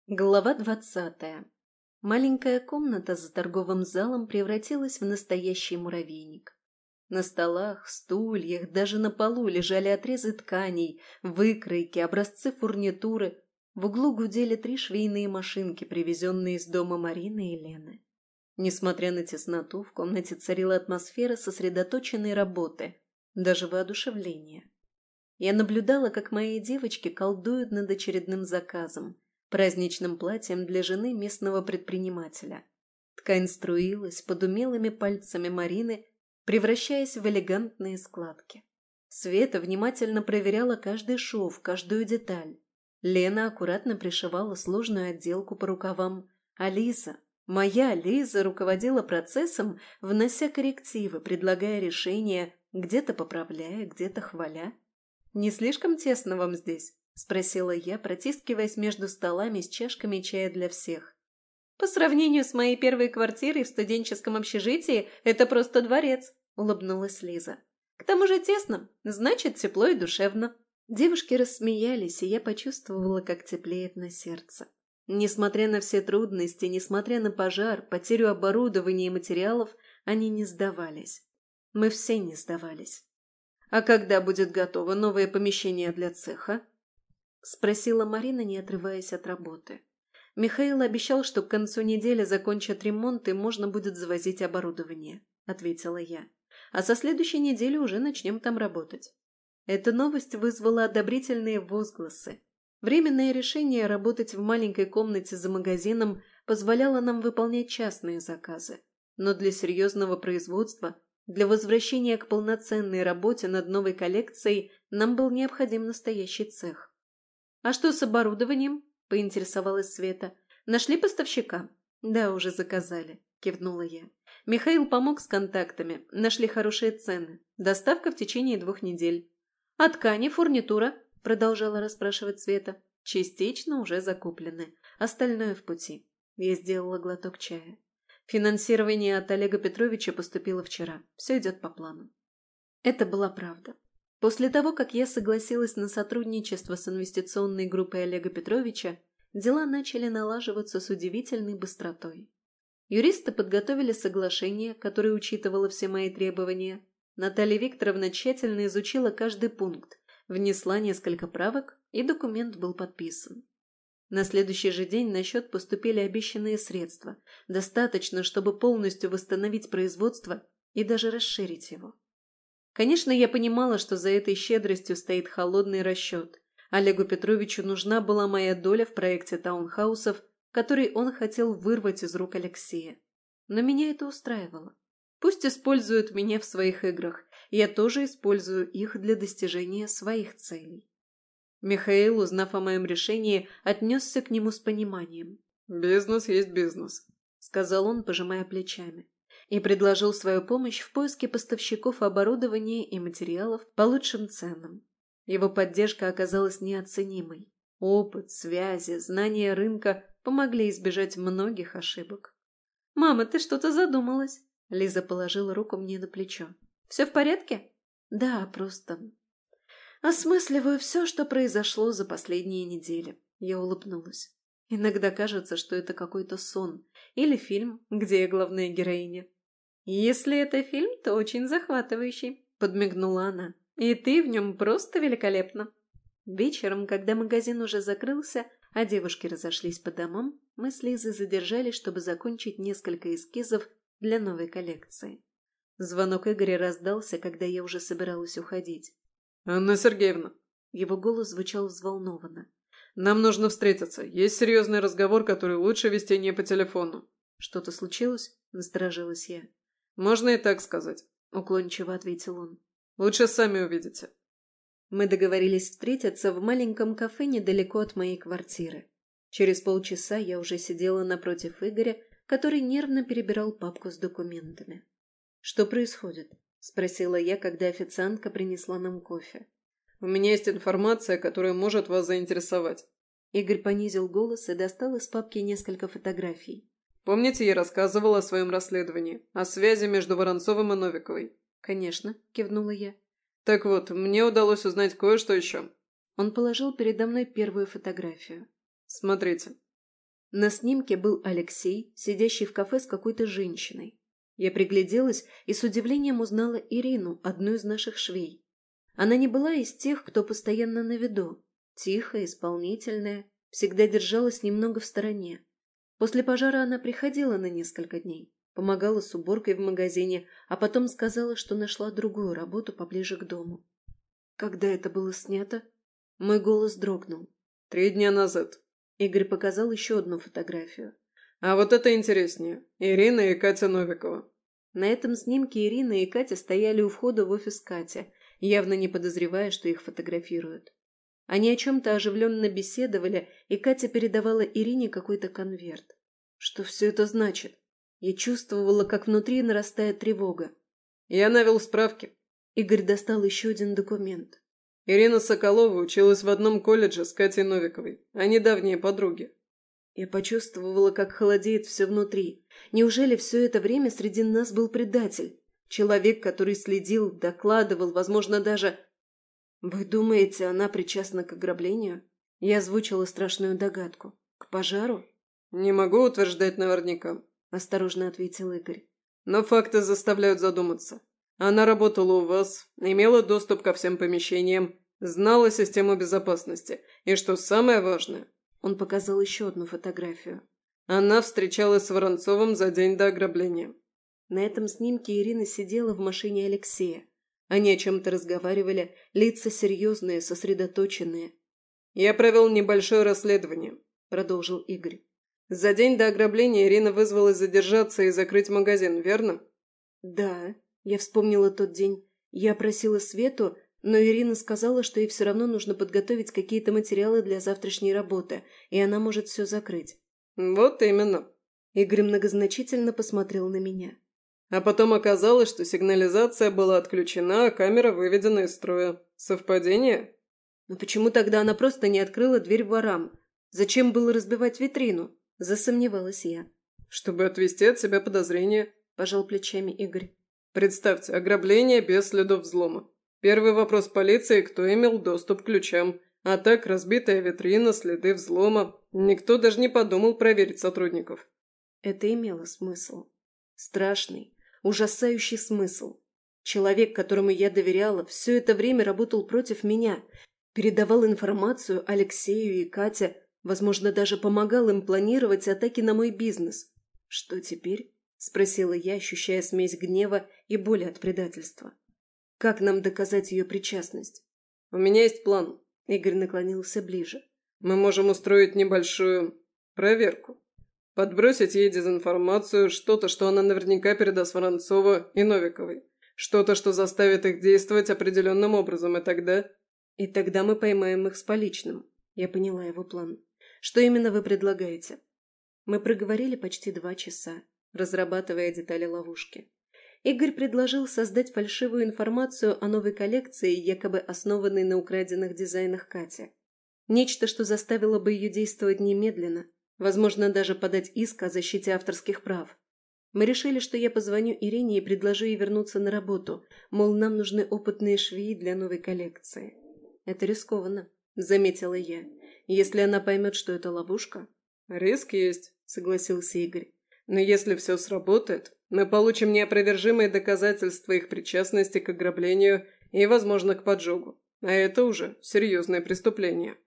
Глава 20. Маленькая комната за торговым залом превратилась в настоящий муравейник. На столах, стульях, даже на полу лежали отрезы тканей, выкройки, образцы фурнитуры. В углу гудели 3 швейные машинки, привезенные из дома Марины и Лены. Несмотря на тесноту, в комнате царила атмосфера сосредоточенной работы, даже воодушевления. Я наблюдала, как мои девочки колдуют над очередным заказом, праздничным платьем для жены местного предпринимателя. Ткань струилась под умелыми пальцами Марины, превращаясь в элегантные складки. Света внимательно проверяла каждый шов, каждую деталь. Лена аккуратно пришивала сложную отделку по рукавам, а Лиза, моя Лиза, руководила процессом, внося коррективы, предлагая решения, где-то поправляя, где-то хваля. «Не слишком тесно вам здесь?» – спросила я, протискиваясь между столами с чашками чая для всех. «По сравнению с моей первой квартирой в студенческом общежитии, это просто дворец», – улыбнулась Лиза. «К тому же тесно, значит, тепло и душевно». Девушки рассмеялись, и я почувствовала, как теплеет на сердце. Несмотря на все трудности, несмотря на пожар, потерю оборудования и материалов, они не сдавались. Мы все не сдавались. «А когда будет готово новое помещение для цеха?» – спросила Марина, не отрываясь от работы. «Михаил обещал, что к концу недели закончат ремонт и можно будет завозить оборудование», – ответила я. «А со следующей недели уже начнем там работать». Эта новость вызвала одобрительные возгласы. Временное решение работать в маленькой комнате за магазином позволяло нам выполнять частные заказы, но для серьезного производства – для возвращения к полноценной работе над новой коллекцией нам был необходим настоящий цех. «А что с оборудованием?» – поинтересовалась Света. «Нашли поставщика?» «Да, уже заказали», – кивнула я. «Михаил помог с контактами, нашли хорошие цены. Доставка в течение 2 недель». «А ткани, фурнитура?» – продолжала расспрашивать Света. «Частично уже закуплены. Остальное в пути». Я сделала глоток чая. Финансирование от Олега Петровича поступило вчера. Все идет по плану. Это была правда. После того, как я согласилась на сотрудничество с инвестиционной группой Олега Петровича, дела начали налаживаться с удивительной быстротой. Юристы подготовили соглашение, которое учитывало все мои требования. Наталья Викторовна тщательно изучила каждый пункт, внесла несколько правок, и документ был подписан. На следующий же день на счет поступили обещанные средства, достаточно, чтобы полностью восстановить производство и даже расширить его. Конечно, я понимала, что за этой щедростью стоит холодный расчет. Олегу Петровичу нужна была моя доля в проекте таунхаусов, который он хотел вырвать из рук Алексея. Но меня это устраивало. Пусть используют меня в своих играх, я тоже использую их для достижения своих целей. Михаил, узнав о моем решении, отнесся к нему с пониманием. «Бизнес есть бизнес», — сказал он, пожимая плечами, и предложил свою помощь в поиске поставщиков оборудования и материалов по лучшим ценам. Его поддержка оказалась неоценимой. Опыт, связи, знания рынка помогли избежать многих ошибок. «Мама, ты что-то задумалась?» Лиза положила руку мне на плечо. «Все в порядке?» «Да, просто...» «Осмысливаю все, что произошло за последние недели», — я улыбнулась. «Иногда кажется, что это какой-то сон или фильм, где я главная героиня». «Если это фильм, то очень захватывающий», — подмигнула она. «И ты в нем просто великолепна». Вечером, когда магазин уже закрылся, а девушки разошлись по домам, мы с Лизой задержались, чтобы закончить несколько эскизов для новой коллекции. Звонок Игоря раздался, когда я уже собиралась уходить. «Анна Сергеевна!» Его голос звучал взволнованно. «Нам нужно встретиться. Есть серьезный разговор, который лучше вести не по телефону». «Что-то случилось?» – насторожилась я. «Можно и так сказать», – уклончиво ответил он. «Лучше сами увидите». Мы договорились встретиться в маленьком кафе недалеко от моей квартиры. Через полчаса я уже сидела напротив Игоря, который нервно перебирал папку с документами. «Что происходит?» – спросила я, когда официантка принесла нам кофе. «У меня есть информация, которая может вас заинтересовать». Игорь понизил голос и достал из папки несколько фотографий. «Помните, я рассказывала о своем расследовании, о связи между Воронцовым и Новиковой?» «Конечно», – кивнула я. «Так вот, мне удалось узнать кое-что еще». Он положил передо мной первую фотографию. «Смотрите». На снимке был Алексей, сидящий в кафе с какой-то женщиной. Я пригляделась и с удивлением узнала Ирину, одну из наших швей. Она не была из тех, кто постоянно на виду. Тихая, исполнительная, всегда держалась немного в стороне. После пожара она приходила на несколько дней, помогала с уборкой в магазине, а потом сказала, что нашла другую работу поближе к дому. Когда это было снято? Мой голос дрогнул. 3 дня назад. Игорь показал еще одну фотографию. А вот это интереснее. Ирина и Катя Новикова. На этом снимке Ирина и Катя стояли у входа в офис Кати, явно не подозревая, что их фотографируют. Они о чем-то оживленно беседовали, и Катя передавала Ирине какой-то конверт. Что все это значит? Я чувствовала, как внутри нарастает тревога. Я навел справки. Игорь достал еще один документ. Ирина Соколова училась в одном колледже с Катей Новиковой. Они давние подруги. Я почувствовала, как холодеет все внутри. Неужели все это время среди нас был предатель? Человек, который следил, докладывал, возможно, даже... «Вы думаете, она причастна к ограблению?» Я озвучила страшную догадку. «К пожару?» «Не могу утверждать наверняка», – осторожно ответил Игорь. «Но факты заставляют задуматься. Она работала у вас, имела доступ ко всем помещениям, знала систему безопасности. И что самое важное...» Он показал еще одну фотографию. Она встречалась с Воронцовым за день до ограбления. На этом снимке Ирина сидела в машине Алексея. Они о чем-то разговаривали, лица серьезные, сосредоточенные. «Я провел небольшое расследование», – продолжил Игорь. «За день до ограбления Ирина вызвалась задержаться и закрыть магазин, верно?» «Да, я вспомнила тот день. Я просила Свету, но Ирина сказала, что ей все равно нужно подготовить какие-то материалы для завтрашней работы, и она может все закрыть». «Вот именно». Игорь многозначительно посмотрел на меня. А потом оказалось, что сигнализация была отключена, а камера выведена из строя. Совпадение? Но почему тогда она просто не открыла дверь ворам? Зачем было разбивать витрину? Засомневалась я. Чтобы отвести от себя подозрения, пожал плечами Игорь. Представьте, ограбление без следов взлома. Первый вопрос полиции, кто имел доступ к ключам. А так, разбитая витрина, следы взлома. Никто даже не подумал проверить сотрудников. Это имело смысл. Страшный, ужасающий смысл. Человек, которому я доверяла, все это время работал против меня, передавал информацию Алексею и Кате, возможно, даже помогал им планировать атаки на мой бизнес. «Что теперь?» – спросила я, ощущая смесь гнева и боли от предательства. «Как нам доказать ее причастность?» «У меня есть план», – Игорь наклонился ближе. «Мы можем устроить небольшую проверку. Подбросить ей дезинформацию, что-то, что она наверняка передаст Воронцову и Новиковой. Что-то, что заставит их действовать определенным образом, и тогда...» «И тогда мы поймаем их с поличным». Я поняла его план. «Что именно вы предлагаете?» Мы проговорили почти 2 часа, разрабатывая детали ловушки. Игорь предложил создать фальшивую информацию о новой коллекции, якобы основанной на украденных дизайнах Кати. Нечто, что заставило бы ее действовать немедленно, возможно, даже подать иск о защите авторских прав. Мы решили, что я позвоню Ирине и предложу ей вернуться на работу, мол, нам нужны опытные швеи для новой коллекции. «Это рискованно», — заметила я. «Если она поймет, что это ловушка...» «Риск есть», — согласился Игорь. «Но если все сработает, мы получим неопровержимые доказательства их причастности к ограблению и, возможно, к поджогу. А это уже серьезное преступление».